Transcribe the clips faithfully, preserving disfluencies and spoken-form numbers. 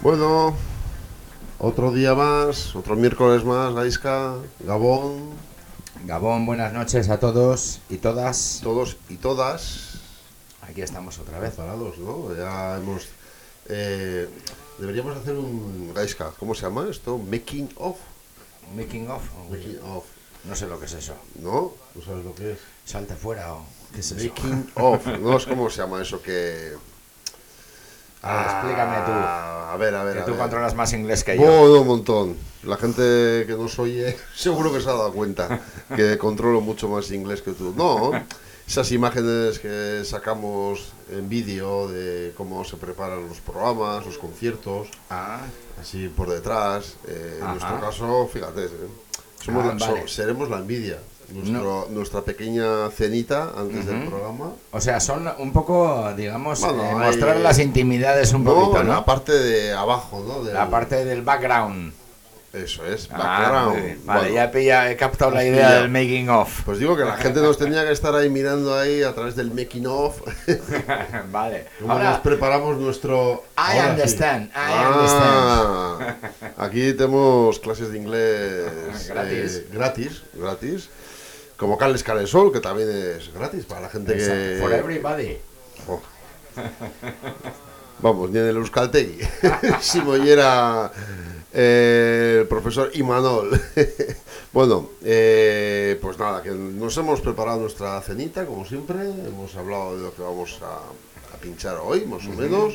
Bueno, otro día más, otro miércoles más, Gaisca, Gabón, Gabón, buenas noches a todos y todas. todos y todas Aquí estamos otra vez. preparados, ¿no? Ya hemos... eh, deberíamos hacer un... Gaisca, ¿cómo se llama esto? Making of. Making of. Making of. No sé lo que es eso. ¿No? ¿No sabes lo que es? Salte fuera o qué es eso. Making of. No es cómo se llama eso que... Ah, explícame tú. A ver, a ver, Que a tú ver. controlas más inglés que yo. Bueno, un montón. La gente que nos oye seguro que se ha dado cuenta que controlo mucho más inglés que tú. No, esas imágenes que sacamos en vídeo de cómo se preparan los programas, los conciertos, Ah, así por detrás. Eh, en Ajá. nuestro caso, fíjate, eh, somos Ah, la- vale. so- seremos la envidia. Nuestro- Nuestra pequeña cenita antes del Ujú. programa. o sea, son un poco, digamos, Bueno, eh, hay- mostrar las intimidades un No, poquito, ¿no? la parte de abajo, ¿no? Del- La parte del background. Eso es, Ah, background. muy bien. Vale, Bueno. ya he, pillado- he captado la Has idea pillado. del making of. Pues digo que la gente nos tenía que estar ahí mirando ahí a través del making of. Vale. Cómo nos Ahora, preparamos nuestro... I Ahora sí. understand, I Ah, aquí tenemos clases de inglés Gratis. eh, gratis, gratis. Como Cales Calesol, que también es gratis para la gente que... for everybody. Jo. Vamos, ni en el Euskaltegui. Si me oyera eh, el profesor Imanol. Bueno, eh, pues nada, que nos hemos preparado nuestra cenita, como siempre. Hemos hablado de lo que vamos a, a pinchar hoy, más o menos.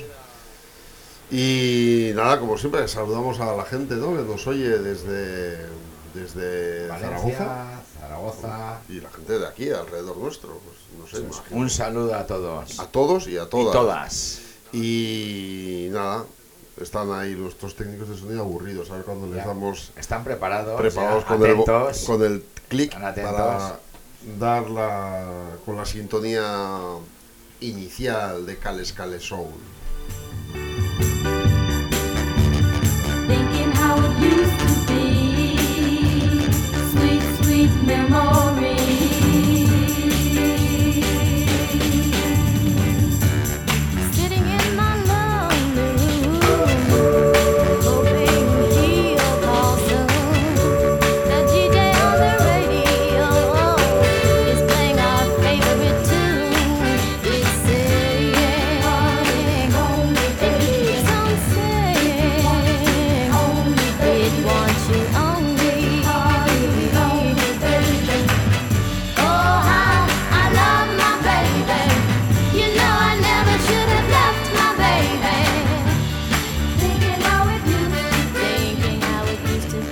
Y nada, como siempre, saludamos a la gente, ¿no?, que nos oye desde, desde Zaragoza. Valencia, Zaragoza. Y la gente de aquí, alrededor nuestro. Pues no sé, imagino. Un saludo a todos. A todos y a Y todas. todas. Y nada, están ahí nuestros técnicos de sonido aburridos, a ver cuando les Ya. damos Están preparados. preparados ya, con el, bo- atentos. con el clic Están atentos. para dar la, con la sintonía inicial de Cales Cales Soul. Thinking how it used to be, sweet, sweet memories. Sitting in my lonely room, hoping he'll call soon. The D J on the radio is playing our favorite tune. It's saying, it keeps on saying, it wants you only. Oh, how I love my baby. You know I never should have left my baby. Thinking how it used to be, thinking how it used to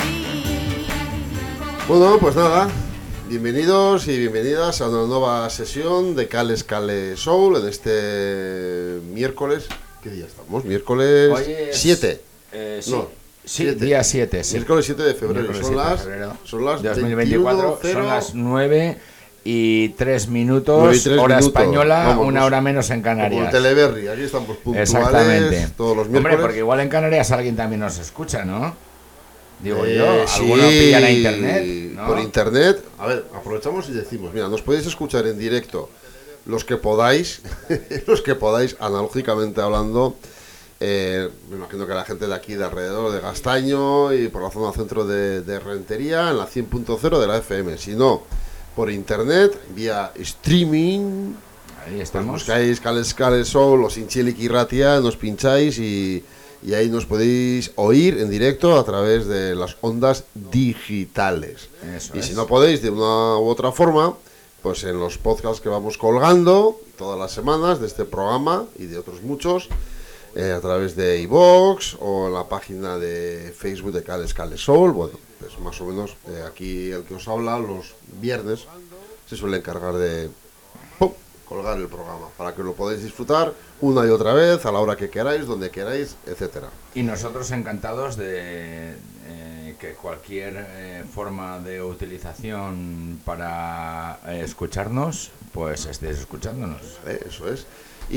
be. Bueno, pues nada, bienvenidos y bienvenidas a una nueva sesión de Cales Cales Soul en este miércoles. ¿Qué día estamos? Miércoles Hoy es- siete. Eh, sí, No, sí, siete. día siete. Sí. Miércoles siete de febrero. Miércoles son, siete de las, febrero son las de dos mil veinticuatro, veintiuno son las cero. nueve y tres minutos, Nueve y tres hora minutos. española, Vamos, una pues, hora menos en Como el Canarias. Teleberry, aquí estamos puntuales Exactamente. todos los Hombre, miércoles. porque igual en Canarias alguien también nos escucha, ¿no? Digo Eh, yo, sí, alguno pillará internet, ¿no? Por internet. A ver, aprovechamos y decimos, mira, nos podéis escuchar en directo los que podáis, los que podáis, analógicamente hablando. Eh, me imagino que la gente de aquí de alrededor de Gastaño y por la zona centro de, de Rentería, en la cien punto cero de la F M. Si no, por internet, vía streaming. Ahí Pues estamos. buscáis Cales Cales Soul o Sinchelik y Ratia, nos pincháis y, y ahí nos podéis oír en directo a través de las ondas digitales. Eso y es. si no podéis de una u otra forma, pues en los podcasts que vamos colgando todas las semanas de este programa y de otros muchos, eh, a través de iVoox o en la página de Facebook de Cales Cales Soul. Bueno, pues más o menos eh, aquí el que os habla los viernes se suele encargar de ¡pum!, colgar el programa para que lo podáis disfrutar una y otra vez a la hora que queráis, donde queráis, etcétera. Y nosotros encantados de eh, que cualquier eh, forma de utilización para eh, escucharnos, pues estéis escuchándonos. ¿Vale? Eso es.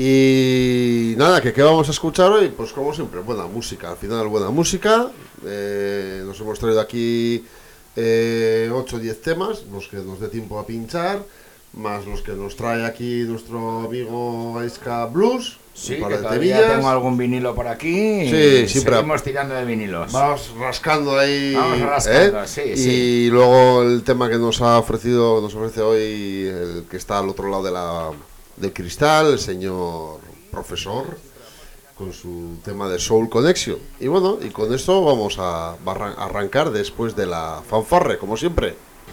Y nada, que qué vamos a escuchar hoy, pues como siempre, buena música, al final buena música. Eh, nos hemos traído aquí eh, ocho o diez temas, los que nos dé tiempo a pinchar, más los que nos trae aquí nuestro amigo Gaisca Blues. Sí, un par que de todavía temillas. tengo algún vinilo por aquí. Sí, y siempre. Seguimos tirando de vinilos. Vamos rascando ahí. Vamos rascando, ¿eh? sí, y sí. luego el tema que nos ha ofrecido, nos ofrece hoy el que está al otro lado de la, del cristal, el señor profesor, con su tema de Soul Connection. Y bueno, y con esto vamos a barra- arrancar después de la fanfarre, como siempre.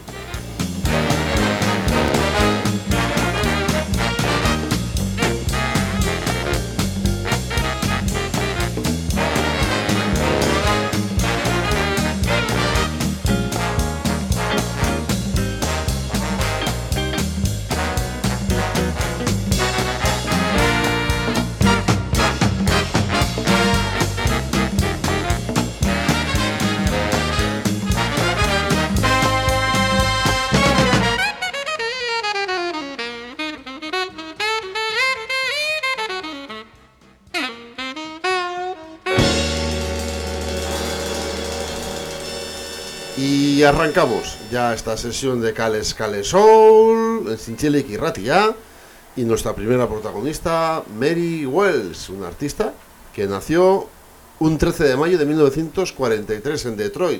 Y arrancamos ya esta sesión de Cales Cale Soul, en Sinchelik y Ratia, y nuestra primera protagonista, Mary Wells, una artista que nació un trece de mayo de mil novecientos cuarenta y tres en Detroit.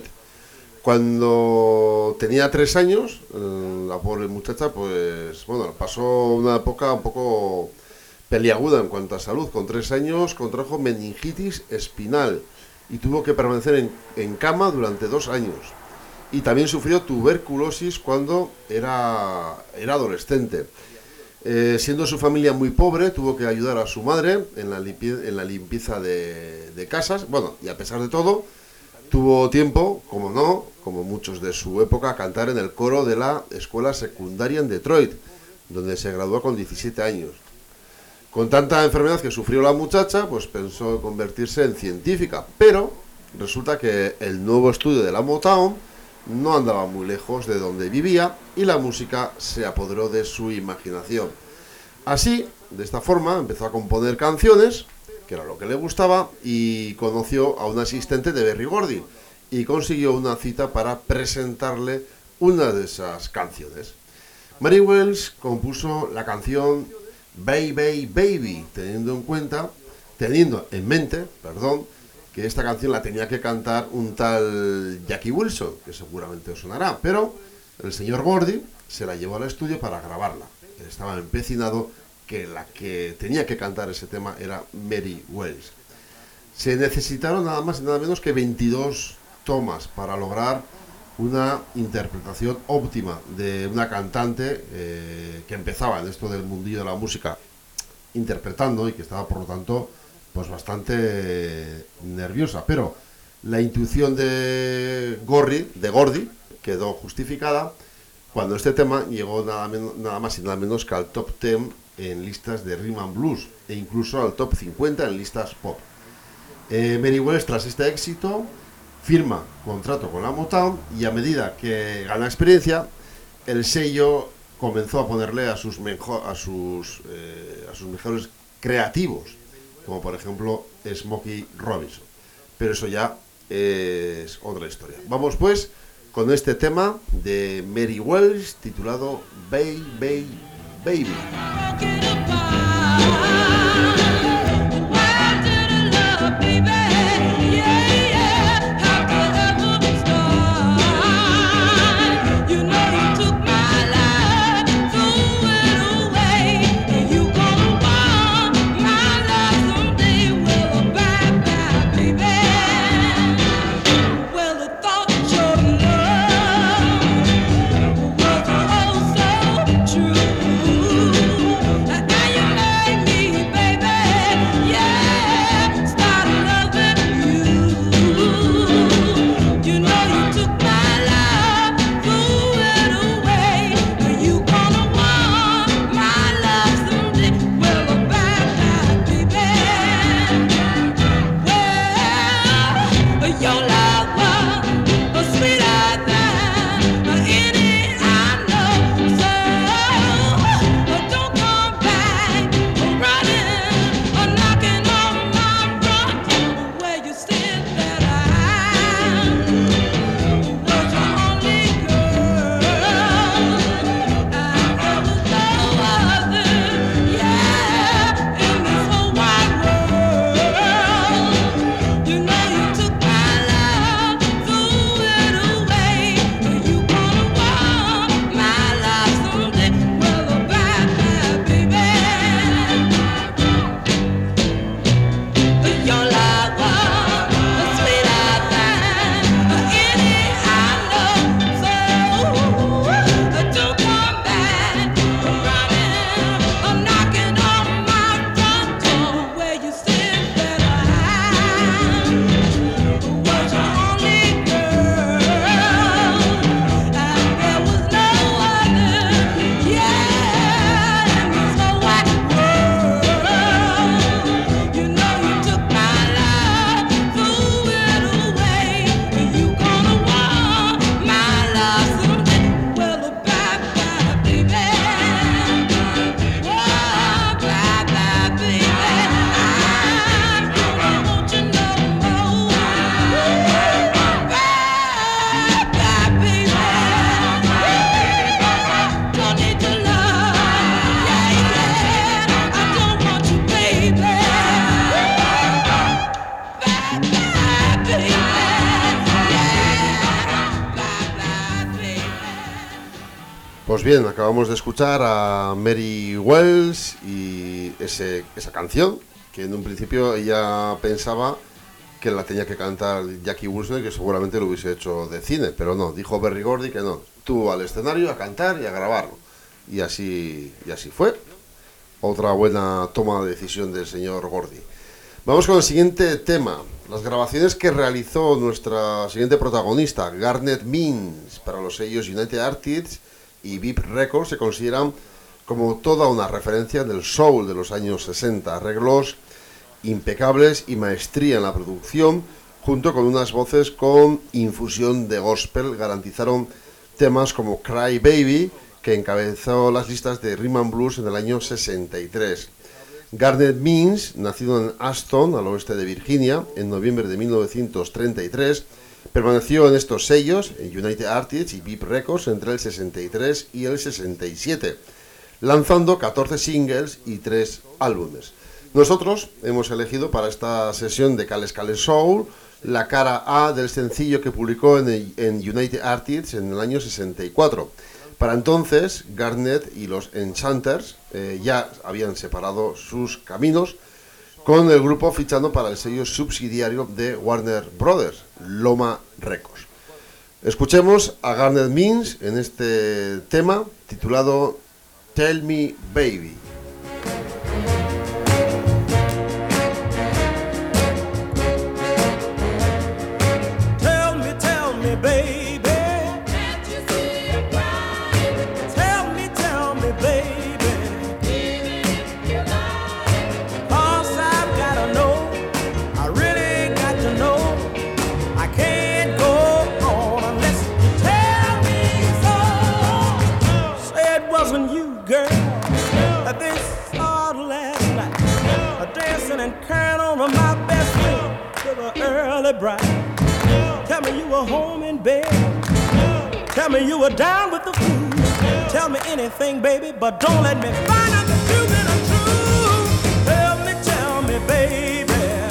Cuando tenía tres años, eh, la pobre muchacha, pues, bueno, pasó una época un poco peliaguda en cuanto a salud. Con tres años contrajo meningitis espinal y tuvo que permanecer en, en cama durante dos años. Y también sufrió tuberculosis cuando era, era adolescente. Eh, siendo su familia muy pobre, tuvo que ayudar a su madre en la, limpi- en la limpieza de, de casas. Bueno, y a pesar de todo, tuvo tiempo, como no, como muchos de su época, a cantar en el coro de la escuela secundaria en Detroit, donde se graduó con diecisiete años. Con tanta enfermedad que sufrió la muchacha, pues pensó convertirse en científica, pero resulta que el nuevo estudio de la Motown no andaba muy lejos de donde vivía y la música se apoderó de su imaginación. Así, de esta forma, empezó a componer canciones, que era lo que le gustaba, y conoció a un asistente de Berry Gordy y consiguió una cita para presentarle una de esas canciones. Mary Wells compuso la canción Baby Baby, teniendo en cuenta, teniendo en mente, perdón, que esta canción la tenía que cantar un tal Jackie Wilson, que seguramente os sonará, pero el señor Gordy se la llevó al estudio para grabarla. Él estaba empecinado que la que tenía que cantar ese tema era Mary Wells. Se necesitaron nada más y nada menos que veintidós tomas para lograr una interpretación óptima de una cantante eh, que empezaba en esto del mundillo de la música interpretando y que estaba por lo tanto pues bastante nerviosa, pero la intuición de Gordy, de Gordy quedó justificada cuando este tema llegó nada, menos, nada más y nada menos que al top diez en listas de Rhythm and Blues e incluso al top cincuenta en listas pop. Eh, Mary Wells, tras este éxito, firma contrato con la Motown y a medida que gana experiencia, el sello comenzó a ponerle a sus, mejo- a sus, eh, a sus mejores creativos, como por ejemplo Smokey Robinson. Pero eso ya es otra historia. Vamos pues con este tema de Mary Wells titulado Baby Baby Baby. Pues bien, acabamos de escuchar a Mary Wells y ese, esa canción que en un principio ella pensaba que la tenía que cantar Jackie Wilson y que seguramente lo hubiese hecho de cine, pero no, dijo Berry Gordy que no, tú al escenario a cantar y a grabarlo. Y así, y así fue. Otra buena toma de decisión del señor Gordy. Vamos con el siguiente tema. Las grabaciones que realizó nuestra siguiente protagonista, Garnet Means, para los sellos United Artists y V I P Records, se consideran como toda una referencia del soul de los años sesenta. Arreglos impecables y maestría en la producción, junto con unas voces con infusión de gospel, garantizaron temas como Cry Baby, que encabezó las listas de Rhythm and Blues en el año sesenta y tres. Garnet Means, nacido en Aston, al oeste de Virginia, en noviembre de mil novecientos treinta y tres, permaneció en estos sellos, en United Artists y V I P Records, entre el sesenta y tres y el sesenta y siete, lanzando catorce singles y tres álbumes. Nosotros hemos elegido para esta sesión de Cales Cales Soul la cara A del sencillo que publicó en, el, en United Artists en el año sesenta y cuatro. Para entonces, Garnet y los Enchanters eh, ya habían separado sus caminos, con el grupo fichando para el sello subsidiario de Warner Brothers, Loma Records. Escuchemos a Garnet Means en este tema titulado Tell Me Baby. Tell me, tell me, baby. And carrying on with my best friend to the early bright. Tell me you were home in bed. Tell me you were down with the food. Tell me anything, baby, but don't let me find out that you've been untrue. Tell me, tell me, baby.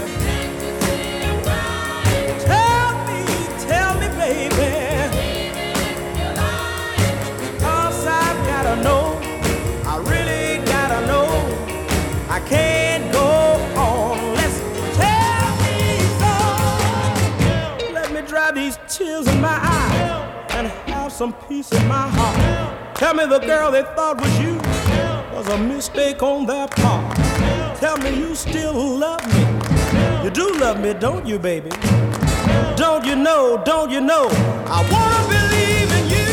Tell me, tell me, baby. Cause I've gotta know. I really gotta know. I can't go. These tears in my eyes and have some peace in my heart. Tell me the girl they thought was you was a mistake on their part. Tell me you still love me. You do love me, don't you, baby? Don't you know, don't you know, I wanna believe in you.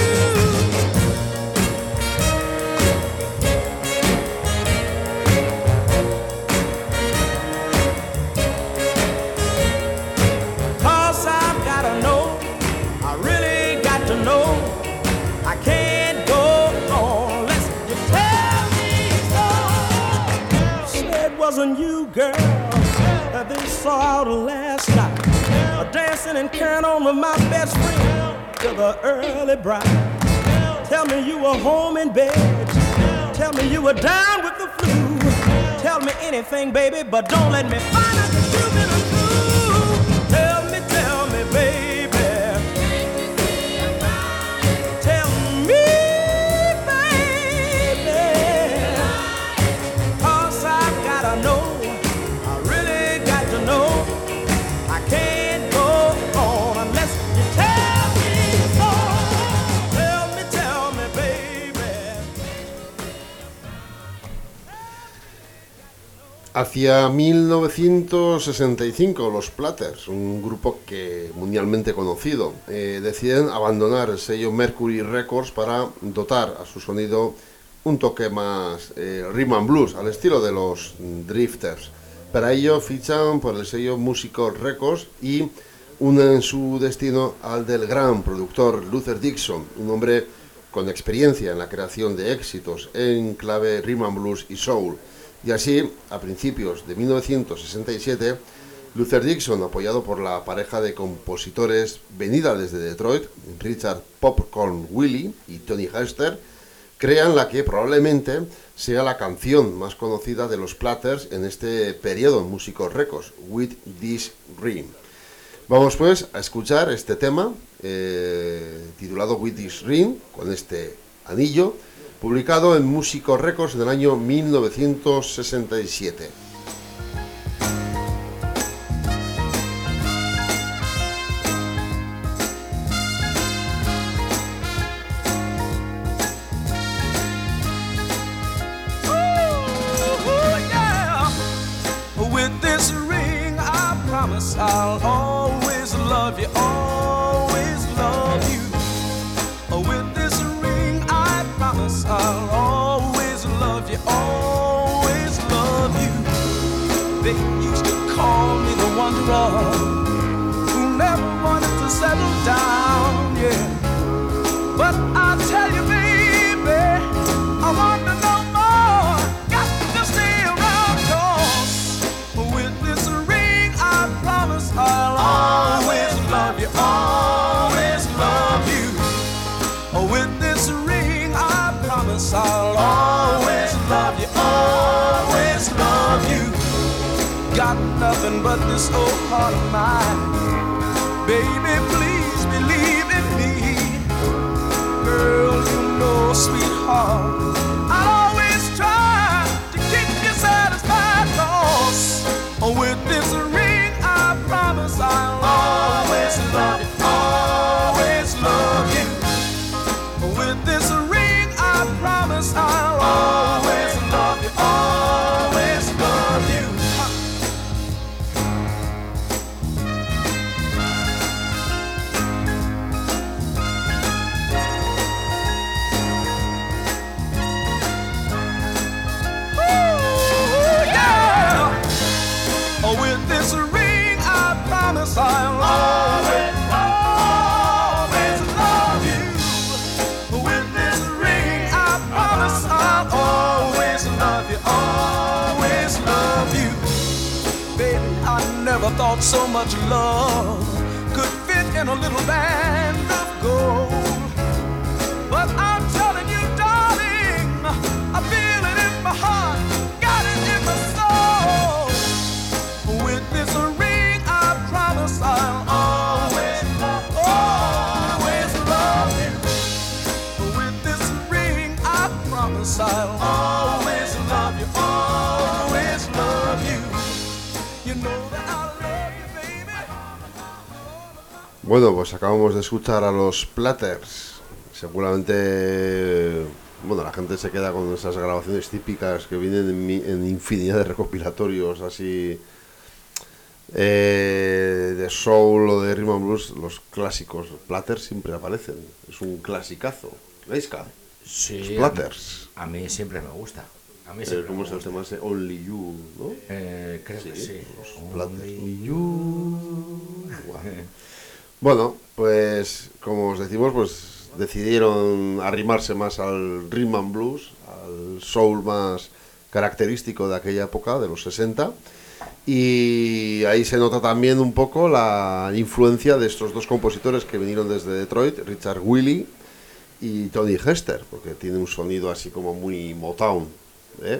Wasn't you, girl, that they saw out last night, a dancing and carrying on with my best friend to the early bright. Tell me you were home in bed. Tell me you were down with the flu. Tell me anything, baby, but don't let me find out that you've been untrue. Tell me, tell me, baby. Tell me, baby. Cause I've gotta know. I really got to know. I can't go on unless you tell me so. Tell me, tell me, baby. Hacia mil novecientos sesenta y cinco, los Platters, un grupo que mundialmente conocido, eh, deciden abandonar el sello Mercury Records para dotar a su sonido un toque más eh, rhythm and blues, al estilo de los Drifters. Para ello fichan por el sello Musical Records y unen su destino al del gran productor Luther Dixon, un hombre con experiencia en la creación de éxitos en clave rhythm and blues y soul. Y así, a principios de mil novecientos sesenta y siete, Luther Dixon, apoyado por la pareja de compositores venida desde Detroit, Richard Popcorn Willie y Tony Hester, crean la que probablemente sea la canción más conocida de los Platters en este periodo en Musical Records, With This Ring. Vamos pues a escuchar este tema eh, titulado With This Ring, con este anillo, publicado en Musical Records del año mil novecientos sesenta y siete. I'll always love you, always love you. With this ring I promise I'll always love you, always love you. They used to call me the wanderer who never wanted to settle down, yeah. But I'll tell you, baby, I want to know more. Got to stay around, 'cause with this ring I promise I'll always love you, always love you. With this ring I promise I'll always love you, always love you. Got nothing but this old heart of mine. Baby, please believe in me. Girl, you know, sweetheart, I'll always try to keep you satisfied, 'cause with this ring I promise I'll always love you, always love you. With this ring I promise I'll always love you, always love you. Ooh, yeah. With this ring I promise I'll always, always love you. With this ring I promise I'll always love you, always love you. Baby, I never thought so much love could fit in a little band of gold. But I'm telling you, darling, I feel it in my heart, got it in my soul. With this ring I promise I'll always, always love you. With this ring I promise I'll always love you, always love you. You know that I love you, baby. Bueno, pues acabamos de escuchar a los Platters. Seguramente, bueno, la gente se queda con esas grabaciones típicas que vienen en, mi, en infinidad de recopilatorios así eh, de soul o de rhythm and blues. Los clásicos Platters siempre aparecen, es un clasicazo. Leiska, Sí, los Platters. A mí, a mí siempre me gusta. A mí Eh, siempre ¿Cómo me es el gusta. tema ese? Only You, ¿no? Eh, creo que sí. Los Platters. Only You. Guau. Bueno, pues como os decimos, pues decidieron arrimarse más al rhythm and blues, al soul más característico de aquella época, de los sesenta, y ahí se nota también un poco la influencia de estos dos compositores que vinieron desde Detroit, Richard Wiley y Tony Hester, porque tiene un sonido así como muy Motown, ¿eh?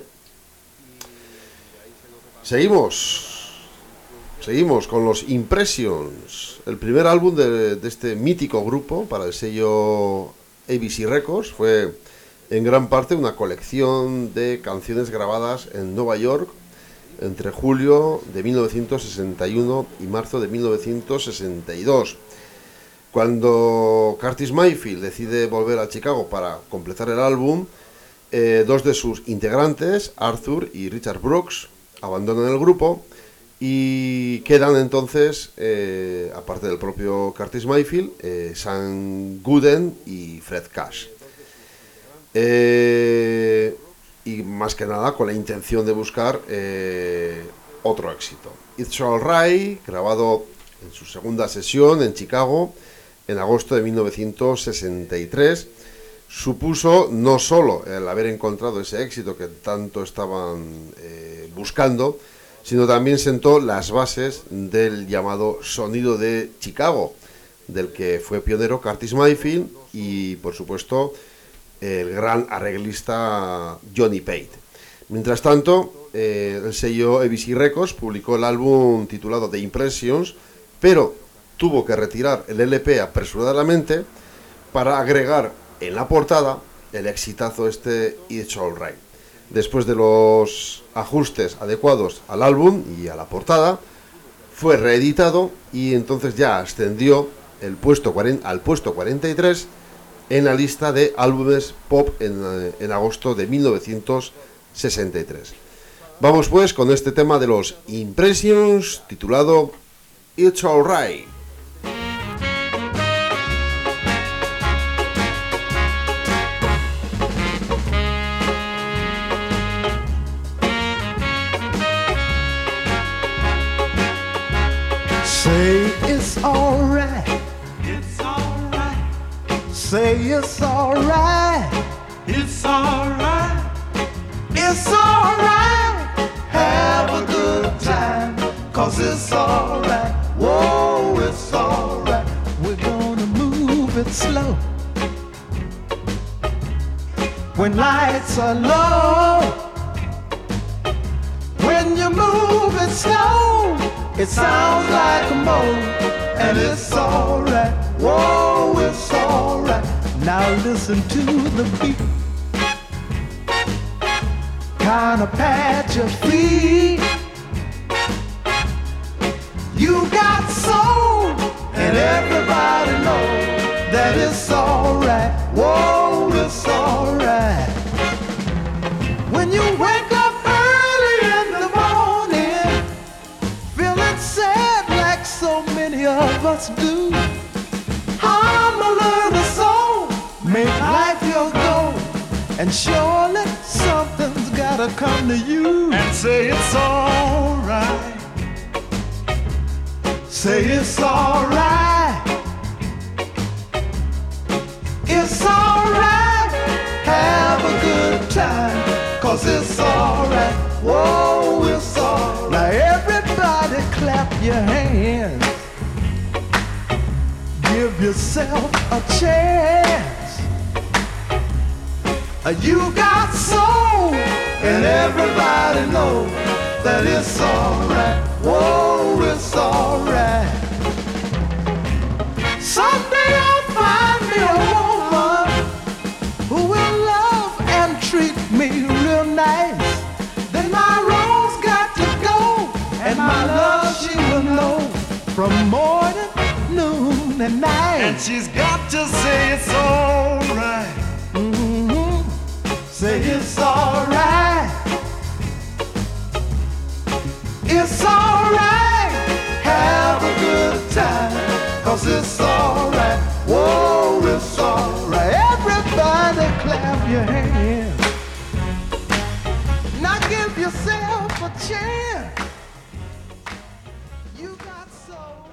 Seguimos. Seguimos con los Impressions, el primer álbum de, de este mítico grupo para el sello A B C Records. Fue en gran parte una colección de canciones grabadas en Nueva York entre julio de mil novecientos sesenta y uno y marzo de mil novecientos sesenta y dos. Cuando Curtis Mayfield decide volver a Chicago para completar el álbum, eh, dos de sus integrantes, Arthur y Richard Brooks, abandonan el grupo. Y quedan entonces, eh, aparte del propio Curtis Mayfield, eh, Sam Gooden y Fred Cash. Eh, y más que nada con la intención de buscar eh, otro éxito. It's Alright, grabado en su segunda sesión en Chicago en agosto de mil novecientos sesenta y tres, supuso no solo el haber encontrado ese éxito que tanto estaban eh, buscando, sino también sentó las bases del llamado sonido de Chicago, del que fue pionero Curtis Mayfield y, por supuesto, el gran arreglista Johnny Pate. Mientras tanto, eh, el sello A B C Records publicó el álbum titulado The Impressions, pero tuvo que retirar el L P apresuradamente para agregar en la portada el exitazo este It's Alright. Después de los ajustes adecuados al álbum y a la portada, fue reeditado y entonces ya ascendió el puesto cuarenta, al puesto cuarenta y tres en la lista de álbumes pop en, en agosto de mil novecientos sesenta y tres. Vamos pues con este tema de los Impressions titulado It's Alright. Say it's alright. It's alright. Say it's alright. It's alright. It's alright. Have a good time, 'cause it's alright. Whoa, it's alright. We're gonna move it slow. When lights are low, when you move it slow, it sounds like a moan, and it's alright. Whoa, it's alright. Now listen to the beat. Kinda pat your feet. You got soul, and everybody knows that it's alright. Whoa, it's alright. When you wake up early in the morning, feeling sad like so many of us do, hum a little song, make life your goal, and surely something's gotta come to you and say it's alright. Say it's alright. It's alright. Have a good time, 'cause it's alright. Whoa, it's alright. Now everybody clap your hands. Give yourself a chance. You got soul, and everybody knows that it's alright. Whoa, it's alright. Someday I'll find me a woman who will love and treat me real nice. Then my rose got to go, and my love she will know from morning, noon, and night. And she's got to say it's alright. Mm-hmm. Say it's alright. It's alright. Have a good time, 'cause it's alright. Whoa, it's alright. Everybody clap your hands. Now give yourself a chance. You got soul.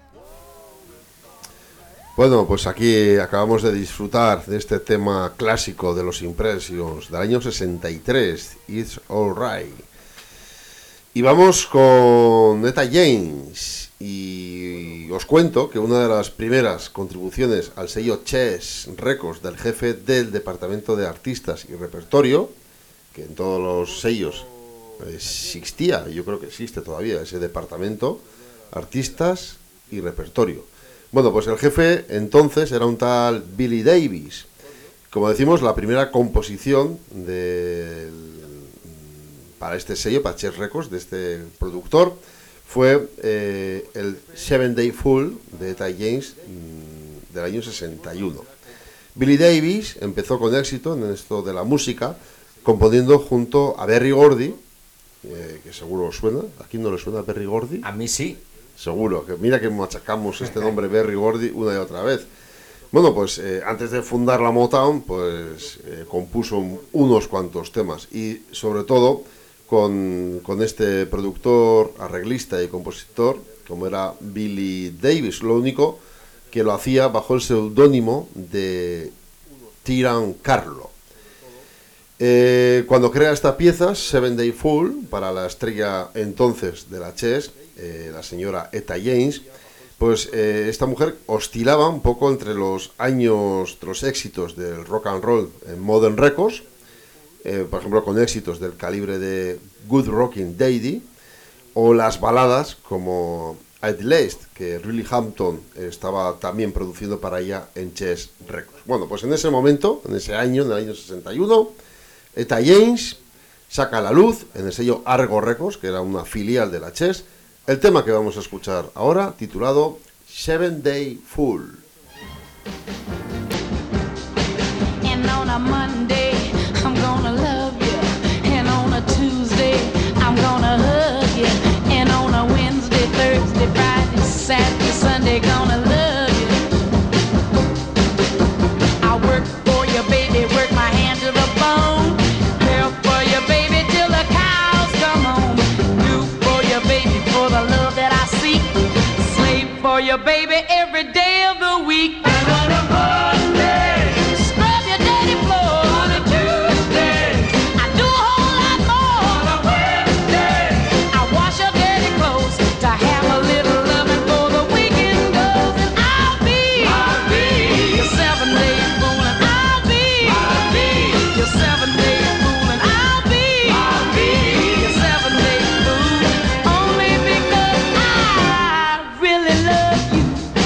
Bueno, pues aquí acabamos de disfrutar de este tema clásico de los Impressions del año sesenta y tres, It's Alright. Y vamos con Etta James, y os cuento que una de las primeras contribuciones al sello Chess Records del jefe del departamento de artistas y repertorio, que en todos los sellos existía, yo creo que existe todavía ese departamento, artistas y repertorio. Bueno, pues el jefe entonces era un tal Billy Davis. Como decimos, la primera composición del, para este sello, para Chess Records, de este productor, fue eh, el Seven Day Fool de Etta James mmm, del año sesenta y uno. Billy Davis empezó con éxito en esto de la música, componiendo junto a Berry Gordy, eh, que seguro os suena. ¿A quién no le suena Berry Gordy? A mí sí. Seguro, que mira que machacamos este nombre Berry Gordy una y otra vez. Bueno, pues eh, antes de fundar la Motown, pues eh, compuso unos cuantos temas, y sobre todo con, con este productor, arreglista y compositor, como era Billy Davis. Lo único que lo hacía bajo el seudónimo de Tyran Carlo. Eh, cuando crea esta pieza, Seven Day Fool, para la estrella entonces de la Chess, eh, la señora Etta James, pues eh, esta mujer oscilaba un poco entre los años, los éxitos del rock and roll en Modern Records, eh, por ejemplo con éxitos del calibre de Good Rockin' Daddy, o las baladas como Idlest, que Riley Hampton estaba también produciendo para ella en Chess Records. Bueno, pues en ese momento, en ese año, en el año sesenta y uno, Etta James saca a la luz en el sello Argo Records, que era una filial de la Chess, el tema que vamos a escuchar ahora, titulado Seven Day Fool. And on a Monday, I'm gonna love you. And on a Tuesday, I'm gonna hug you. And on a Wednesday, Thursday, Friday, Saturday, Sunday, gonna love you. I work for you, baby, work my hand to the bone. Care for you, baby, till the cows come home. Do for you, baby, for the love that I seek. Slave for you, baby, every day of the week. And on a Monday, scrub your dirty floor. On a Tuesday, I do a whole lot more. On a Wednesday, I wash your dirty clothes to have a little loving for the weekend goes. And I'll be, I'll be your seven day fool. And I'll be, I'll be your seven day fool. And I'll be, I'll be your seven day fool. Only because I really love you.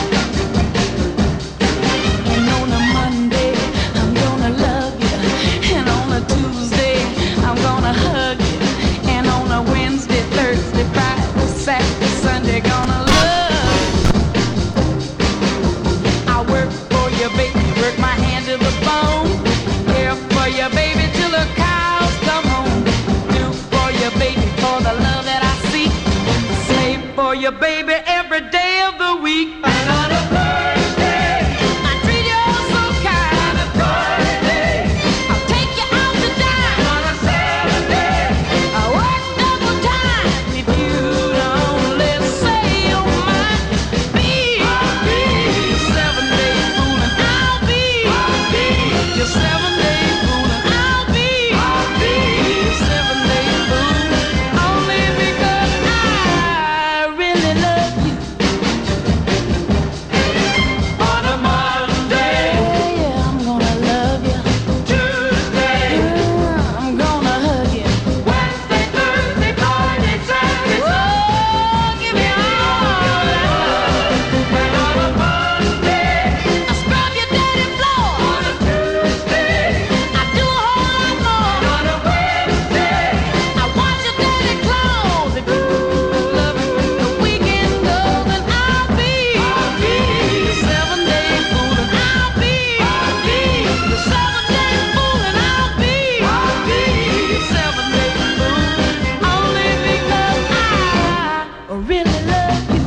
And on a Monday, I'm gonna love you. And on a Tuesday, I'm gonna hug you. And on a Wednesday, Thursday, Friday, Saturday, Sunday, gonna love. I work for you, baby, work my hand to the bone. Care for you, baby, till the cows come home. Do for you, baby, for the love that I seek. Slave for you, baby, every day of the week. And on a Thursday, I treat you all so kind. On a Friday, I'll take you out to dine. On a Saturday, I work double time. If you only say you might be, I'll be your seven day fool. And I'll be, I'll be your seven day fool. And I'll be, I'll be your seven day fool. Only because I really love you. On a Monday, yeah, I'm gonna love you. Tuesday, yeah, I'm gonna hug you. Wednesday, Thursday, Friday, Saturday, oh, give me all that love. And on a Monday, I scrub your dirty floor. On a Tuesday, I do a whole lot more. And on a Wednesday, I wash your dirty clothes. If you love it, the weekend goes. And I'll be, I'll be your seven day fool. And I'll be, I'll be your seven day fool. And I'll be, I'll be your seven day fool. Only because I really love you.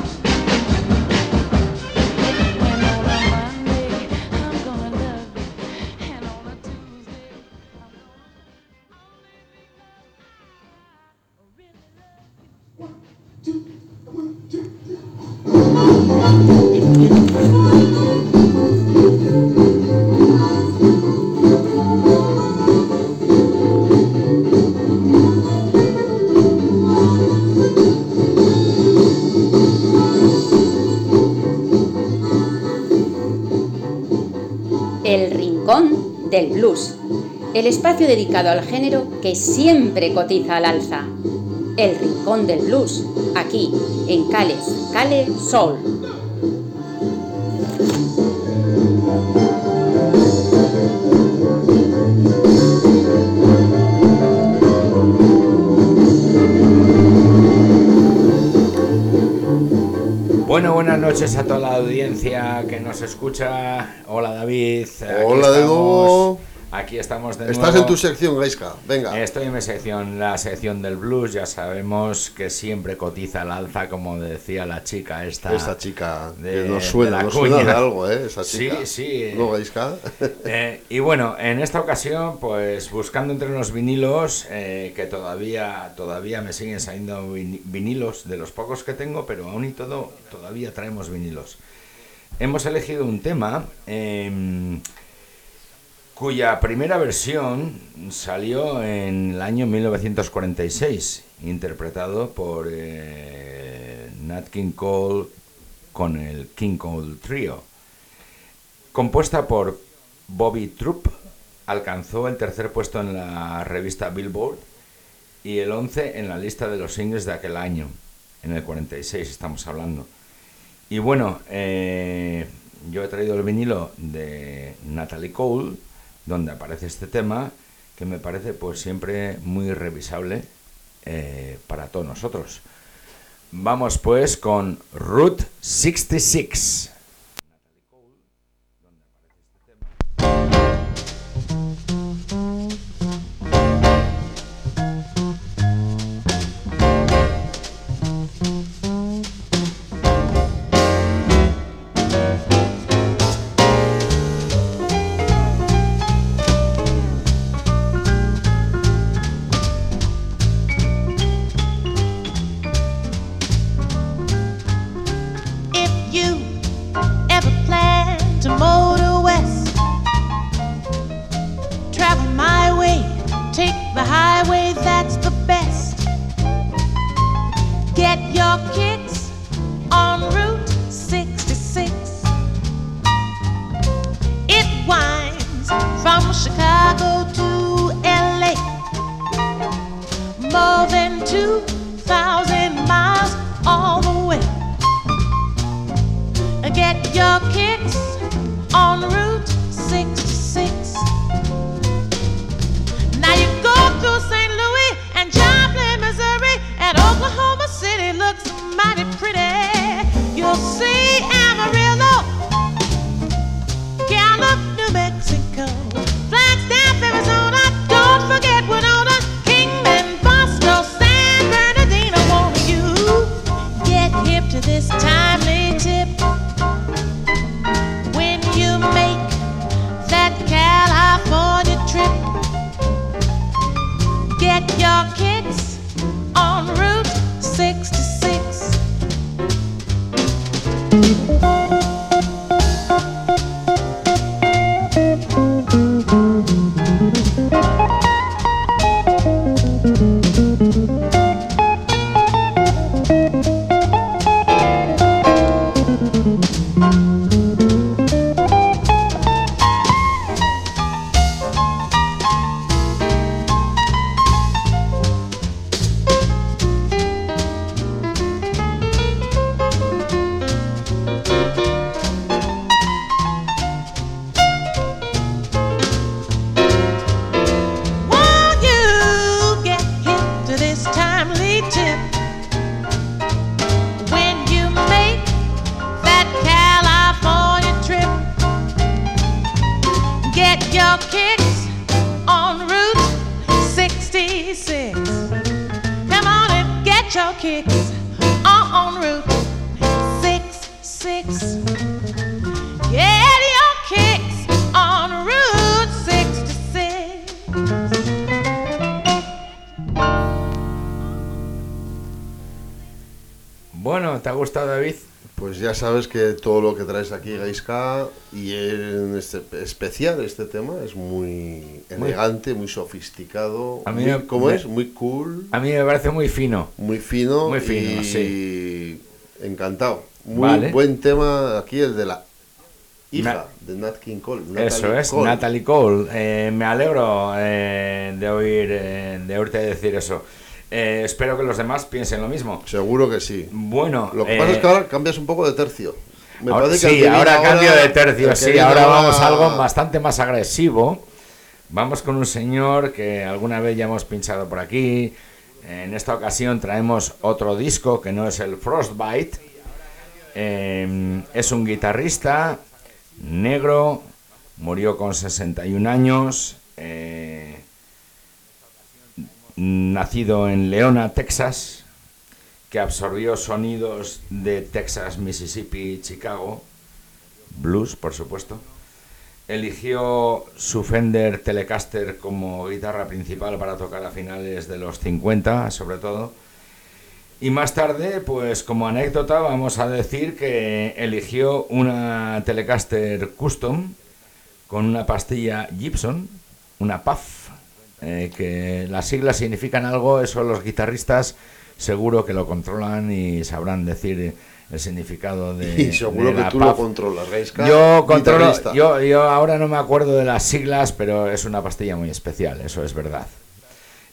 And on a Monday, I'm gonna love you. And on a Tuesday, I'm gonna El Rincón del Blues, el espacio dedicado al género que siempre cotiza al alza. El Rincón del Blues, aquí, en Cales, Cale Soul. Bueno, buenas noches a toda la audiencia que nos escucha. Hola David. Aquí Hola de estamos. nuevo. Aquí estamos de Estás nuevo. en tu sección, Gaiska. Venga. Estoy en mi sección, la sección del blues. Ya sabemos que siempre cotiza al alza, como decía la chica esta. Esta chica de- que nos suena, de la nos suena de cuña. algo, ¿eh? Esa Sí, chica. sí. ¿No, Gaiska? Eh, y bueno, en esta ocasión, pues buscando entre los vinilos, eh, que todavía todavía me siguen saliendo vin- vinilos de los pocos que tengo, pero aún y todo, todavía traemos vinilos. Hemos elegido un tema eh, cuya primera versión salió en el año mil novecientos cuarenta y seis, interpretado por eh, Nat King Cole con el King Cole Trio. Compuesta por Bobby Troop, alcanzó el tercer puesto en la revista Billboard y el once en la lista de los singles de aquel año, en el cuarenta y seis estamos hablando. Y bueno, eh, yo he traído el vinilo de Natalie Cole, donde aparece este tema, que me parece pues siempre muy revisable eh, para todos nosotros. Vamos pues con Route sesenta y seis. Bueno, ¿te ha gustado, David? Pues ya sabes que todo lo que traes aquí, Gaizka, y en este especial este tema es muy elegante, muy sofisticado. A mí muy, me, ¿Cómo me, es? Muy cool. A mí me parece muy fino. Muy fino. Muy fino, y sí. Encantado. Muy vale. Buen tema aquí, el de la hija Na de Nat King Cole. Natalie Eso es, Cole. Natalie Cole. Eh, me alegro eh, de oír eh, de oírte decir eso. Eh, espero que los demás piensen lo mismo. Seguro que sí. Bueno, lo que eh, pasa es que ahora cambias un poco de tercio. Me ahora, parece sí, que ahora ahora, cambio de tercio, sí, ahora, ahora vamos a algo a... bastante más agresivo. Vamos con un señor que alguna vez ya hemos pinchado por aquí. En esta ocasión traemos otro disco que no es el Frostbite. Eh, es un guitarrista negro, murió con sesenta y un años, eh, nacido en Leona, Texas, que absorbió sonidos de Texas, Mississippi, Chicago, blues, por supuesto. Eligió su Fender Telecaster como guitarra principal para tocar a finales de los cincuenta, sobre todo. Y más tarde, pues como anécdota, vamos a decir que eligió una Telecaster Custom con una pastilla Gibson, una P A F, eh, que las siglas significan algo, eso los guitarristas seguro que lo controlan y sabrán decir el significado de, y seguro de que la tú P A F. lo controlas, Gaizka, yo controlo, yo, yo ahora no me acuerdo de las siglas, pero es una pastilla muy especial, eso es verdad.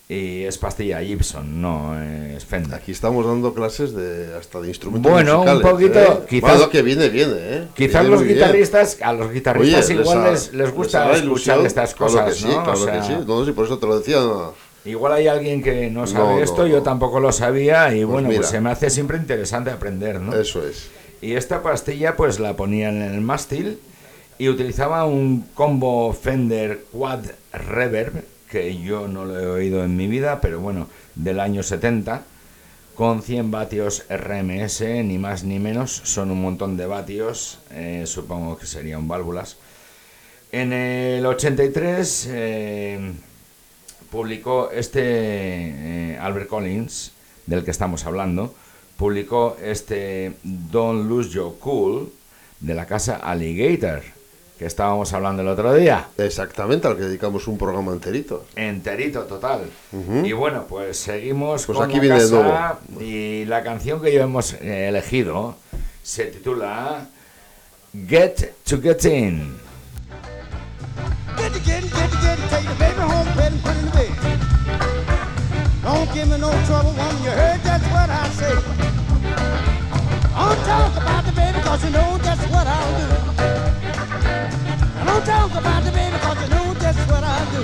y es pastilla Gibson, no es Fender. Aquí estamos dando clases de hasta de instrumentos Bueno, musicales. un poquito, ¿eh? quizás- Bueno, que viene, viene, ¿eh? Quizás Viene los muy bien. guitarristas, a los guitarristas Oye, igual ha- les, les gusta hará escuchar ilusión, estas claro cosas, que sí, ¿no? claro O sea, que sí. No, sí, por eso te lo decía. igual hay alguien que no sabe No, no, esto, yo no. tampoco lo sabía y Pues bueno, mira. pues se me hace siempre interesante aprender, ¿no? Eso es. Y esta pastilla pues la ponían en el mástil y utilizaba un combo Fender Quad Reverb, que yo no lo he oído en mi vida, pero bueno, del año setenta, con cien vatios R M S, ni más ni menos, son un montón de vatios, eh, supongo que serían válvulas. En el ochenta y tres eh, publicó este eh, Albert Collins, del que estamos hablando, publicó este Don't Lose Your Cool de la casa Alligator, que estábamos hablando el otro día. Exactamente, al que dedicamos un programa enterito. Enterito, total. Ujú. Y bueno, pues seguimos Pues con aquí la viene de casa y la canción que yo hemos eh, elegido se titula Get to Get In. Get to get, get to get, take the baby home, bed and put in the bed. Don't give me no trouble, woman, you heard that's what I say. Don't talk about the baby, cause you know that's what I'll do. Don't talk about the baby, cause you know that's what I'll do.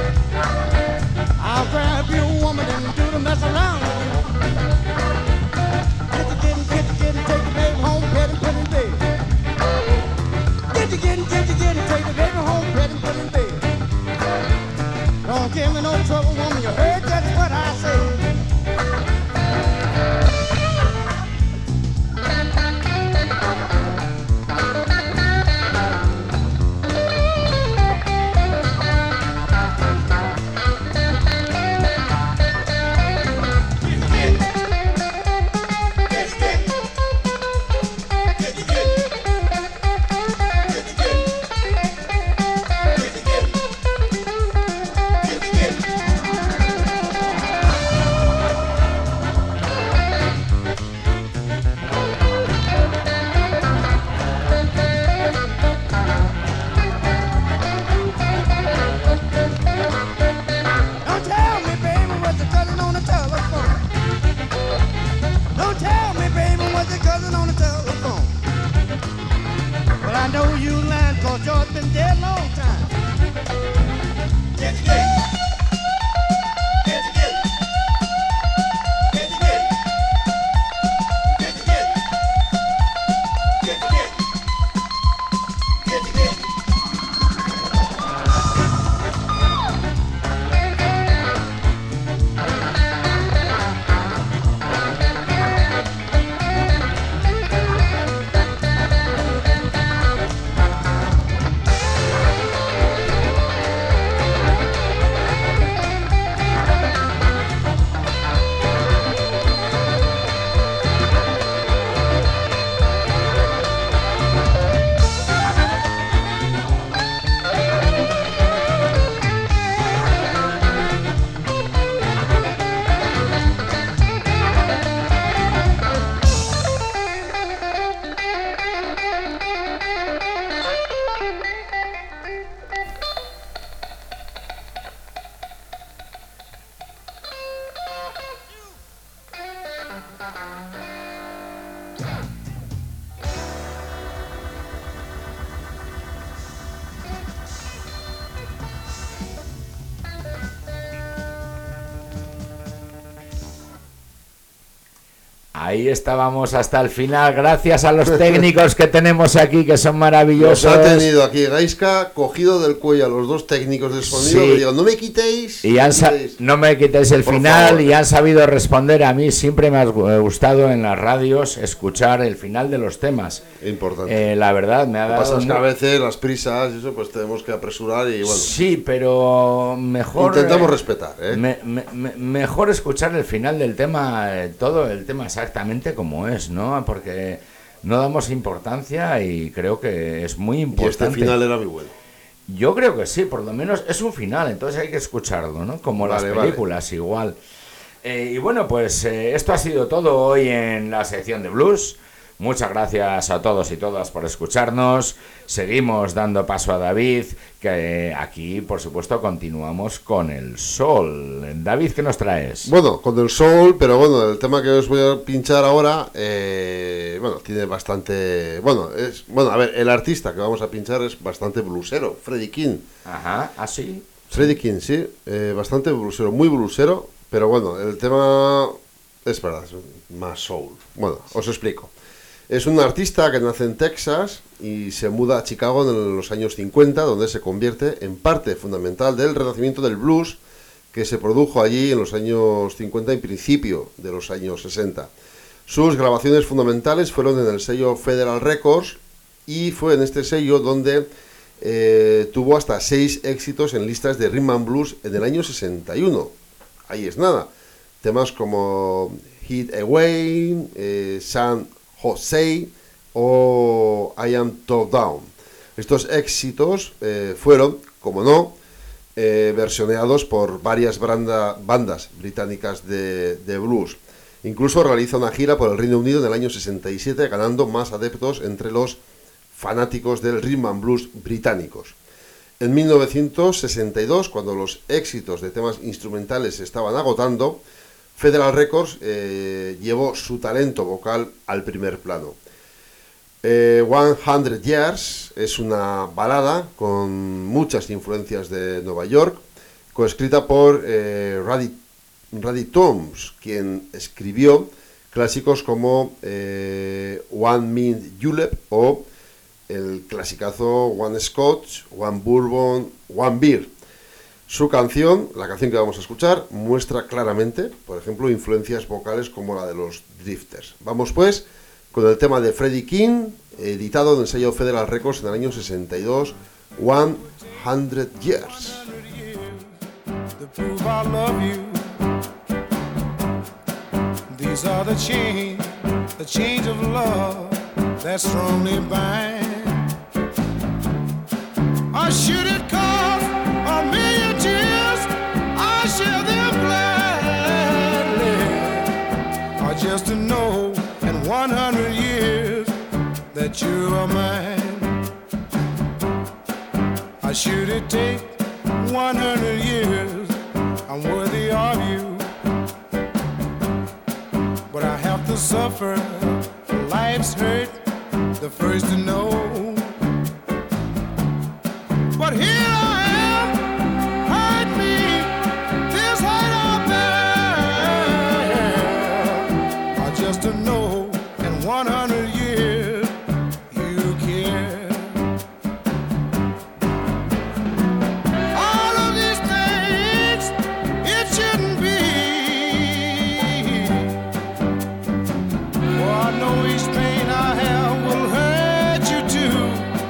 I'll grab you, woman, and do the mess around with you. Get to get, get to get, take the baby home, bed and put in bed. Get to get, get to get, take the baby home, bed and put in bed. Don't give me no trouble, woman, you heard that's what I say. Don't tell me, baby, what's the cousin on the telephone. Don't tell me, baby, what's the cousin on the telephone. Well, I know you lying, cause George been dead a long time. Get the gate. Get the gate. Get the gate. Get the gate. Get the gate. Get the gate. Ahí estábamos hasta el final, gracias a los técnicos que tenemos aquí, que son Nos maravillosos. ha tenido aquí Gaisca cogido del cuello a los dos técnicos de sonido. Sí. Que digo, no me quitéis. Y han no sa- me quitéis". no me quitéis el Por final favor. y han sabido responder. A mí siempre me ha gu- gustado en las radios escuchar el final de los temas. Importante. Eh, la verdad, me ha Lo que dado... pasa es que mu- a veces las prisas y eso, pues tenemos que apresurar y bueno. Sí, pero mejor... Intentamos eh, respetar, ¿eh? me- me- me- mejor escuchar el final del tema, eh, todo el tema exactamente como es, ¿no? Porque no damos importancia y creo que es muy Y importante. este final era muy bueno. Yo creo que sí, por lo menos es un final, entonces hay que escucharlo, ¿no? Como Vale, las vale. películas, igual. Eh, y bueno, pues eh, esto ha sido todo hoy en la sección de blues. Muchas gracias a todos y todas por escucharnos. Seguimos dando paso a David, que aquí, por supuesto, continuamos con el soul. David, ¿qué nos traes? Bueno, con el soul, pero bueno, el tema que os voy a pinchar ahora, eh, bueno, tiene bastante... Bueno, es bueno, a ver, el artista que vamos a pinchar es bastante bluesero, Freddie King. Ajá, ¿así? Freddie King, sí, eh, bastante bluesero, muy bluesero, pero bueno, el tema es verdad, es más soul. Bueno, os explico. Es un artista que nace en Texas y se muda a Chicago en los años cincuenta, donde se convierte en parte fundamental del renacimiento del blues que se produjo allí en los años cincuenta y principio de los años sesenta. Sus grabaciones fundamentales fueron en el sello Federal Records y fue en este sello donde eh, tuvo hasta seis éxitos en listas de Rhythm and Blues en el año sesenta y uno. Ahí es nada. Temas como Hit Away, eh, San Jose o I Am Top Down. Estos éxitos eh, fueron, como no, eh, versioneados por varias branda, bandas británicas de, de blues. Incluso realiza una gira por el Reino Unido en el año sesenta y siete, ganando más adeptos entre los fanáticos del rhythm and blues británicos. En mil novecientos sesenta y dos, cuando los éxitos de temas instrumentales se estaban agotando, Federal Records eh, llevó su talento vocal al primer plano. Eh, cien Years es una balada con muchas influencias de Nueva York, coescrita por eh, Ruddy, Ruddy Tombs, quien escribió clásicos como eh, One Mint Julep o el clasicazo One Scotch, One Bourbon, One Beer. Su canción, la canción que vamos a escuchar, muestra claramente, por ejemplo, influencias vocales como la de los Drifters. Vamos pues con el tema de Freddie King, editado en el sello Federal Records en el año sesenta y dos, cien Years. To prove I love you. These are the chain, the chains of love that strongly bind. Or should it cost a million tears, I share them gladly. Or just to know in one hundred years that you are mine. Or should it take one hundred years, I'm worthy of you. But I have to suffer life's hurt, the first to know. But here I am, hurt me, this hurt out there. I just to know in one hundred years you care. All of these things, it shouldn't be. For I know each pain I have will hurt you too.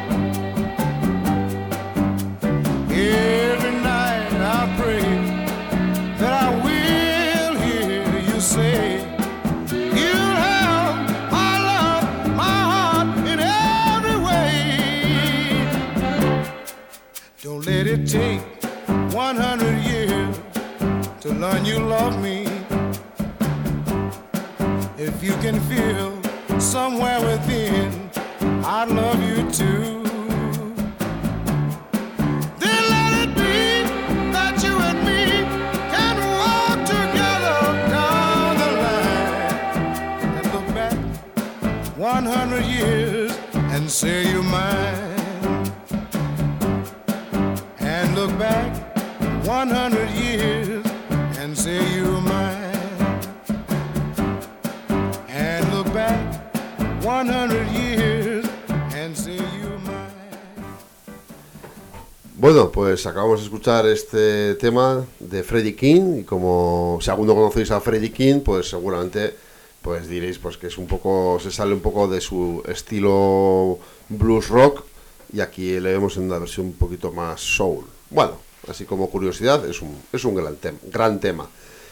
Every night I pray that I will hear you say, you'll have my love, my heart in every way. Don't let it take one hundred years to learn you love me. If you can feel somewhere within, I love you too. Then let it be that you and me can walk together down the line and look back one hundred years and say you're mine. And look back one hundred years and say you're mine. And look back one hundred years and say you're mine. Bueno, pues acabamos de escuchar este tema de Freddie King y como si alguno conocéis a Freddie King, pues seguramente pues diréis pues que es un poco, se sale un poco de su estilo blues rock y aquí le vemos en una versión un poquito más soul. Bueno, así como curiosidad, es un, es un gran, tem- gran tema.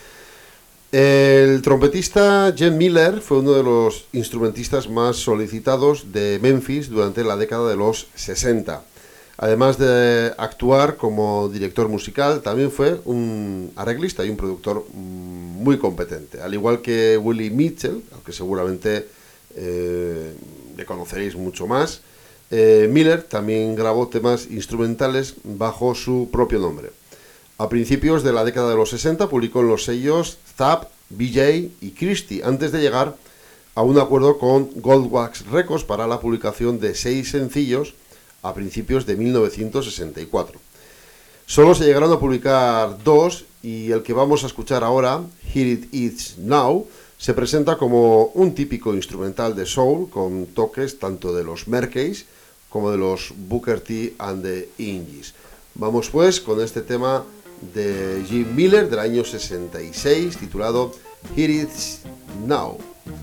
El trompetista Gene Miller fue uno de los instrumentistas más solicitados de Memphis durante la década de los sesenta. Además de actuar como director musical, también fue un arreglista y un productor muy competente. Al igual que Willie Mitchell, aunque seguramente eh, le conoceréis mucho más. Eh, Miller también grabó temas instrumentales bajo su propio nombre. A principios de la década de los sesenta publicó en los sellos Zap, B J y Christie, antes de llegar a un acuerdo con Goldwax Records para la publicación de seis sencillos a principios de mil novecientos sesenta y cuatro. Solo se llegaron a publicar dos, y el que vamos a escuchar ahora, Here It Is Now, se presenta como un típico instrumental de soul con toques tanto de los Merkeys como de los Booker T and the Ingies. Vamos pues con este tema de Jim Miller del año sesenta y seis titulado Here It Is Now.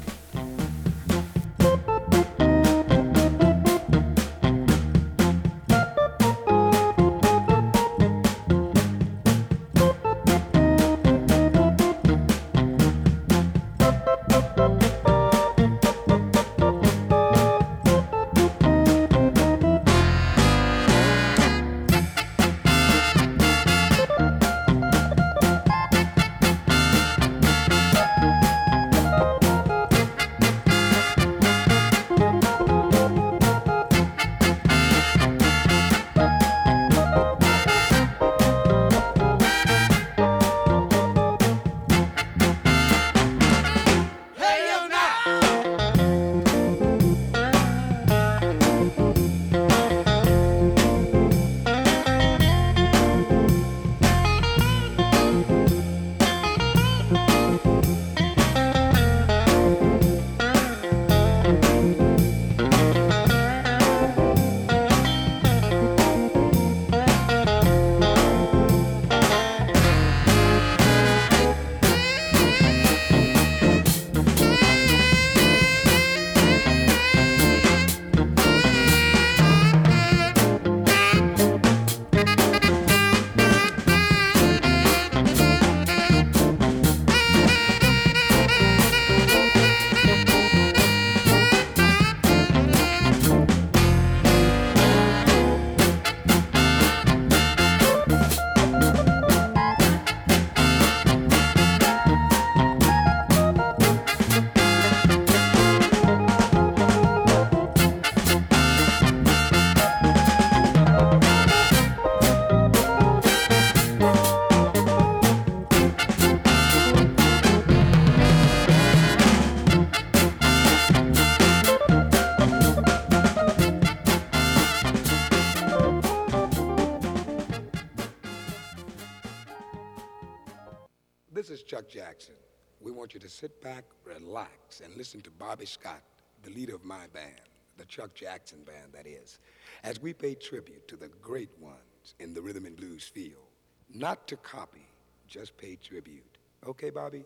This is Chuck Jackson. We want you to sit back, relax, and listen to Bobby Scott, the leader of my band, the Chuck Jackson Band, that is, as we pay tribute to the great ones in the rhythm and blues field. Not to copy, just pay tribute. Okay, Bobby?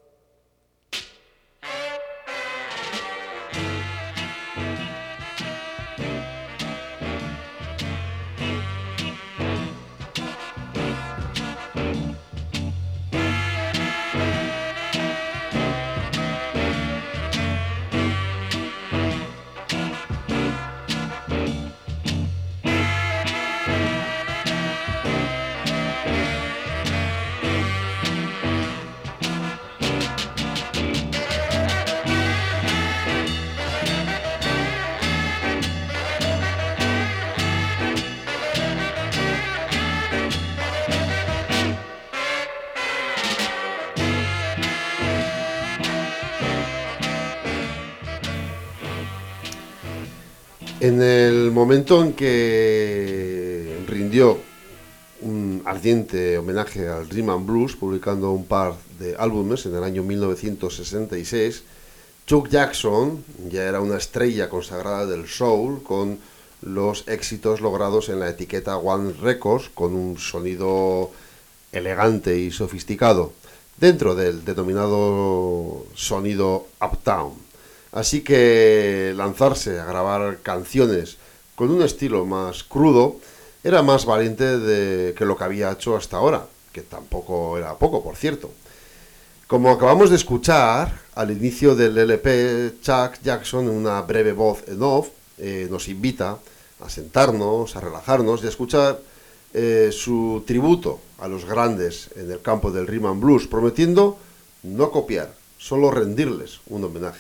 En el momento en que rindió un ardiente homenaje al Rhythm and Blues, publicando un par de álbumes en el año mil novecientos sesenta y seis, Chuck Jackson ya era una estrella consagrada del soul, con los éxitos logrados en la etiqueta One Records, con un sonido elegante y sofisticado, dentro del denominado sonido Uptown. Así que lanzarse a grabar canciones con un estilo más crudo era más valiente de, que lo que había hecho hasta ahora, que tampoco era poco, por cierto. Como acabamos de escuchar, al inicio del L P, Chuck Jackson, en una breve voz en off, eh, nos invita a sentarnos, a relajarnos y a escuchar eh, su tributo a los grandes en el campo del rhythm and blues, prometiendo no copiar, solo rendirles un homenaje.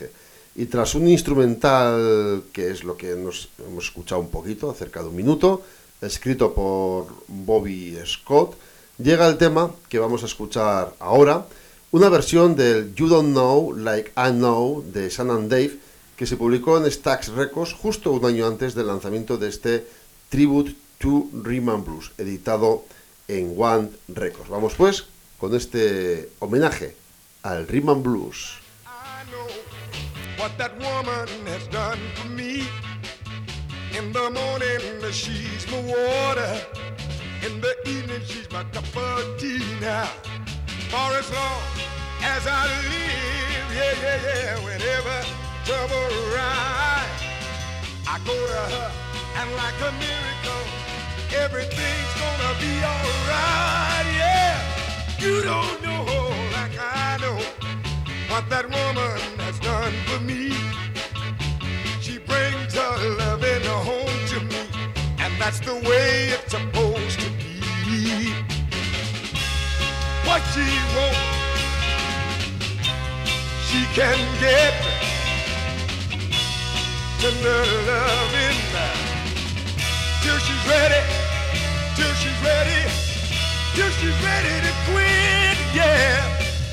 Y tras un instrumental, que es lo que nos hemos escuchado un poquito, cerca de un minuto, escrito por Bobby Scott, llega el tema que vamos a escuchar ahora, una versión del You Don't Know Like I Know de Sam and Dave, que se publicó en Stax Records justo un año antes del lanzamiento de este Tribute to Rhythm and Blues, editado en One Records. Vamos pues con este homenaje al Rhythm and Blues. I know what that woman has done for me. In the morning she's my water, in the evening she's my cup of tea now. For as long as I live, yeah, yeah, yeah, whenever trouble rise, I go to her, and like a miracle, everything's gonna be alright, yeah. You don't know like I know what that woman has done for me. She brings her loving home to me, and that's the way it's supposed to be. What she wants, she can get. Tender loving till she's ready, till she's ready, till she's ready to quit, yeah.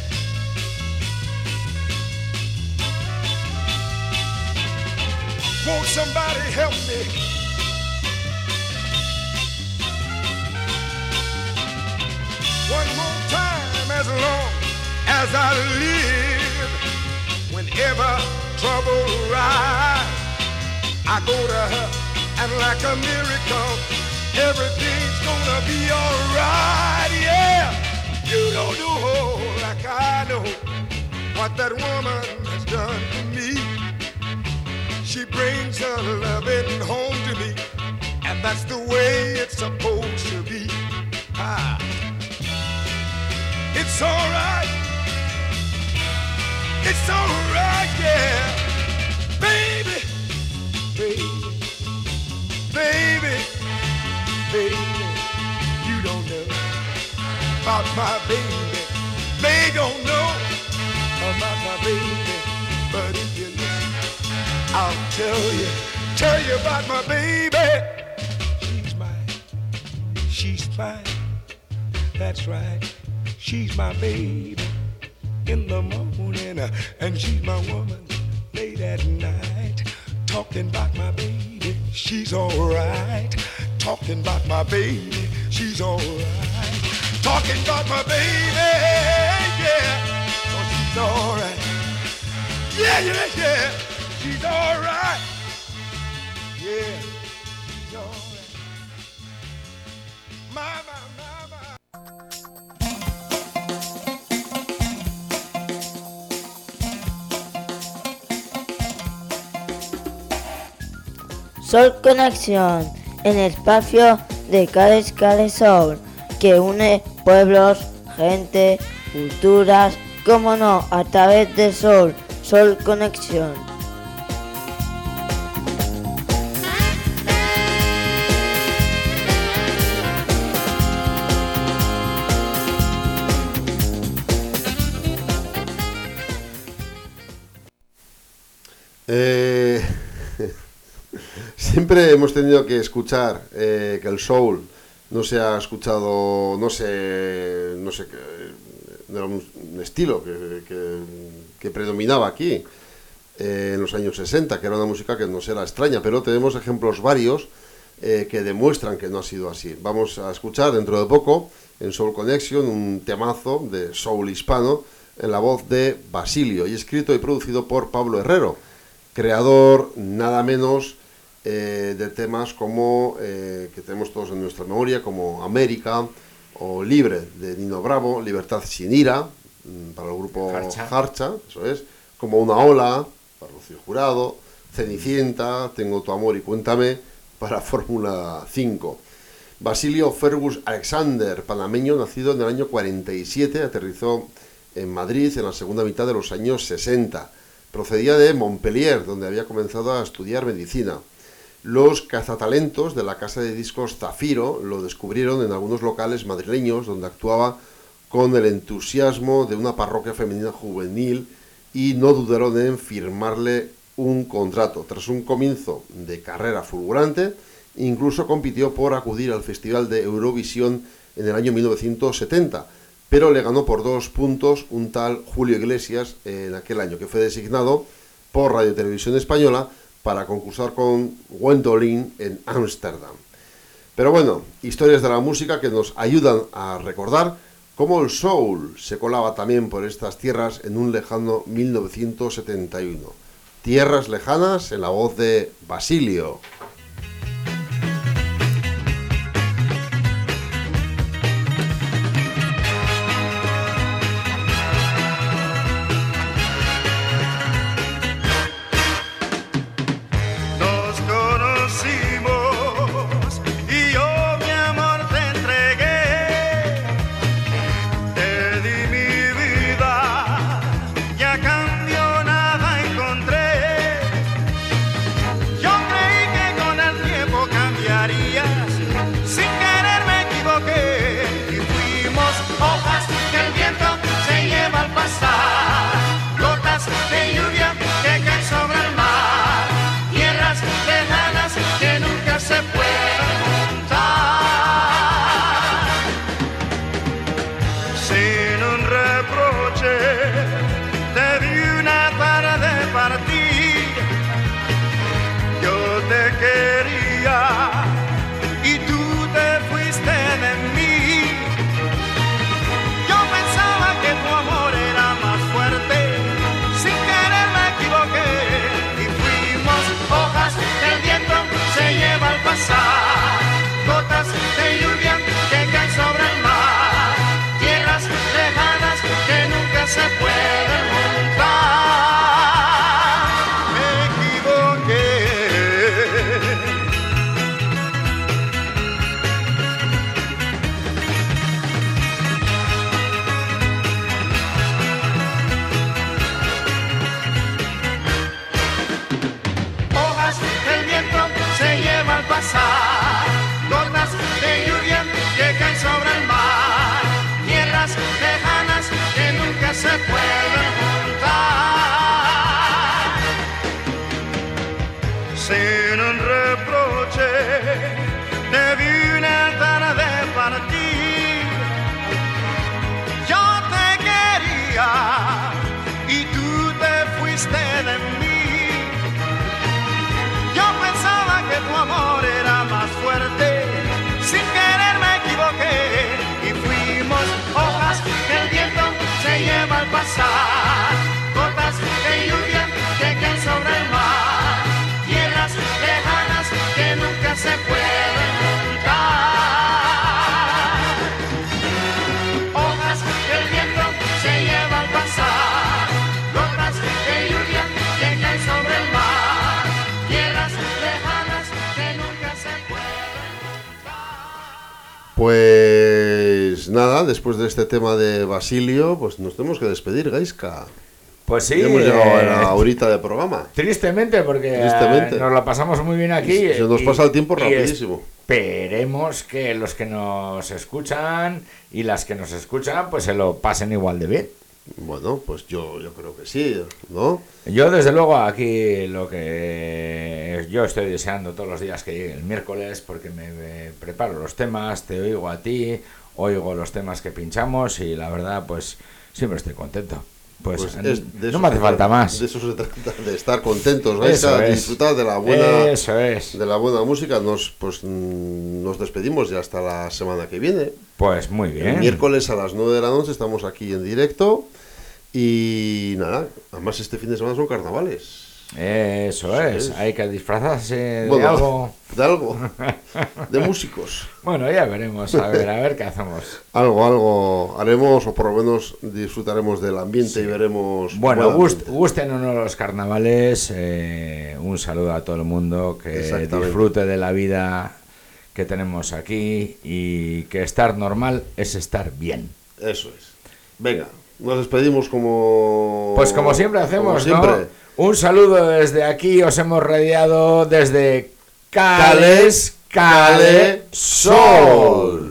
Won't somebody help me? One more time, as long as I live, whenever trouble rise, I go to her, and like a miracle, everything's gonna be alright, yeah. You don't know like I know what that woman has done for me. She brings her loving home to me, and that's the way it's supposed to be. Ah. It's alright, it's alright, yeah, baby. Baby, baby, baby, you don't know about my baby. They don't know about my baby, but if you listen, I'll tell you, tell you about my baby. She's mine, she's fine, that's right. She's my baby in the morning, uh, and she's my woman late at night. Talking about my baby, she's alright. Talking about my baby, she's alright. Talking about my baby, yeah. Oh, she's alright. Yeah, yeah, yeah. She's alright. Yeah, she's alright. My, my, my, my. Soul Conexión, el espacio de Cales Cales Soul, que une pueblos, gente, culturas, como no, a través de Soul, Soul Conexión. Eh... Siempre hemos tenido que escuchar eh, que el soul no se ha escuchado, no sé, no sé, no era un, un estilo que, que, que predominaba aquí eh, en los años sesenta, que era una música que nos era extraña, pero tenemos ejemplos varios eh, que demuestran que no ha sido así. Vamos a escuchar dentro de poco en Soul Connection un temazo de soul hispano en la voz de Basilio y escrito y producido por Pablo Herrero, creador nada menos Eh, de temas como eh, que tenemos todos en nuestra memoria, como América o Libre de Nino Bravo, Libertad sin ira para el grupo Harcha, eso es, como Una ola para Rocío Jurado, Cenicienta, Tengo tu amor y cuéntame para Fórmula cinco. Basilio Fergus Alexander, panameño, nacido en el año cuarenta y siete, aterrizó en Madrid en la segunda mitad de los años sesenta. Procedía de Montpellier, donde había comenzado a estudiar medicina. Los cazatalentos de la casa de discos Zafiro lo descubrieron en algunos locales madrileños donde actuaba con el entusiasmo de una parroquia femenina juvenil y no dudaron en firmarle un contrato. Tras un comienzo de carrera fulgurante, incluso compitió por acudir al Festival de Eurovisión en el año mil novecientos setenta, pero le ganó por dos puntos un tal Julio Iglesias en aquel año, que fue designado por Radio Televisión Española para concursar con Gwendoline en Ámsterdam. Pero bueno, historias de la música que nos ayudan a recordar cómo el soul se colaba también por estas tierras en un lejano mil novecientos setenta y uno. Tierras lejanas en la voz de Basilio. Gotas de lluvia que caen sobre el mar, tierras lejanas que nunca se pueden juntar. Hojas que el viento se lleva al pasar, gotas de lluvia que caen sobre el mar, tierras lejanas que nunca se pueden juntar. Pues nada, después de este tema de Basilio, pues nos tenemos que despedir, Gaizka. Pues sí. Ya hemos llegado a la eh, horita de programa. Tristemente, porque Tristemente. eh, nos la pasamos muy bien aquí. Se nos y- pasa el tiempo y rapidísimo. Esperemos que los que nos escuchan y las que nos escuchan, pues se lo pasen igual de bien. Bueno, pues yo, yo creo que sí, ¿no? Yo, desde luego, aquí lo que yo estoy deseando todos los días que llegue el miércoles, porque me, me preparo los temas, te oigo a ti, oigo los temas que pinchamos y la verdad, pues siempre estoy contento. Pues, Pues n- es- de no eso me hace se falta trata, más. De eso se trata, de estar contentos, Eso Gaizka, de es. disfrutar de la buena, Eso es. de la buena música. Nos, pues, mm, nos despedimos ya hasta la semana que viene. Pues muy bien. El miércoles a las nueve de la noche estamos aquí en directo. Y nada, además este fin de semana son carnavales. Eso Eso es. es. Hay que disfrazarse de Bueno, algo. De algo. De músicos. Bueno, ya veremos. A ver, a ver qué hacemos. Algo, algo haremos, o por lo menos disfrutaremos del ambiente y veremos. Bueno, buen gust, ambiente. gusten o no los carnavales, eh, un saludo a todo el mundo, que Exactamente. disfrute de la vida que tenemos aquí y que estar normal es estar bien. Eso es. Venga, nos despedimos como. Pues como siempre hacemos, como siempre. ¿no? Un saludo desde aquí, os hemos radiado desde Cales, Cale, Sol.